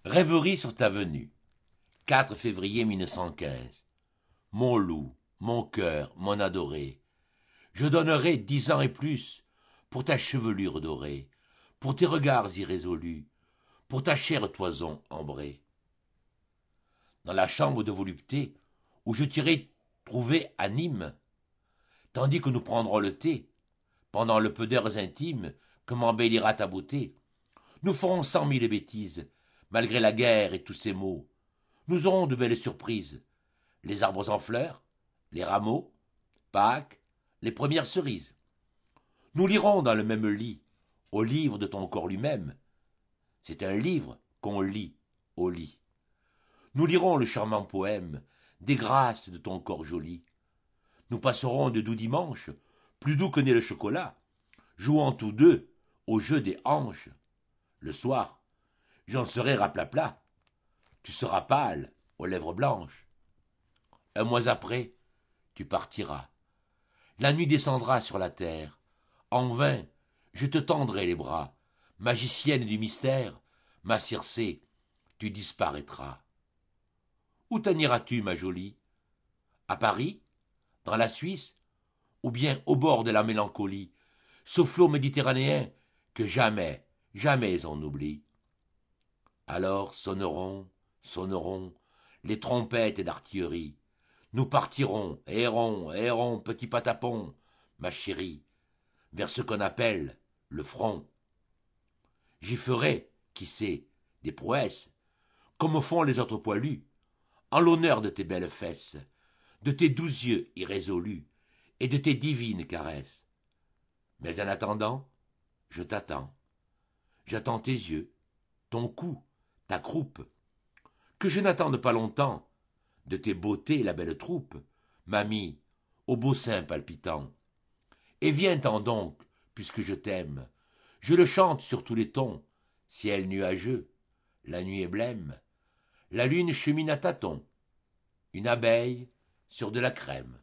Rêverie sur ta venue. 4 février 1915. Mon loup, mon cœur, mon adoré, je donnerais 10 ans et plus pour ta chevelure dorée, pour tes regards irrésolus, pour ta chère toison ambrée. Dans la chambre de volupté où je t'irai trouver à Nîmes, tandis que nous prendrons le thé, pendant le peu d'heures intimes que m'embellira ta beauté, nous ferons 100 000 bêtises, malgré la guerre et tous ses maux. Nous aurons de belles surprises, les arbres en fleurs, les rameaux, Pâques, les premières cerises. Nous lirons dans le même lit, au livre de ton corps lui-même. C'est un livre qu'on lit au lit. Nous lirons le charmant poème des grâces de ton corps joli. Nous passerons de doux dimanches, plus doux que n'est le chocolat, jouant tous deux au jeu des hanches. Le soir, j'en serai raplapla. Tu seras pâle, aux lèvres blanches. Un mois après, tu partiras. La nuit descendra sur la terre. En vain, je te tendrai les bras. Magicienne du mystère, ma Circé, tu disparaîtras. Où t'en iras-tu, ma jolie? À Paris? Dans la Suisse? Ou bien au bord de la mélancolie, ce flot méditerranéen que jamais, jamais on n'oublie? Alors sonneront les trompettes d'artillerie. Nous partirons, errons, petit patapon, ma chérie, vers ce qu'on appelle le front. J'y ferai, qui sait, des prouesses, comme font les autres poilus, en l'honneur de tes belles fesses, de tes doux yeux irrésolus et de tes divines caresses. Mais en attendant, je t'attends. J'attends tes yeux, ton cou, ta croupe. Que je n'attende pas longtemps, de tes beautés la belle troupe, mamie, au beau sein palpitant. Et viens-t'en donc, puisque je t'aime. Je le chante sur tous les tons, ciel nuageux, la nuit est blême, la lune chemine à tâtons, une abeille sur de la crème.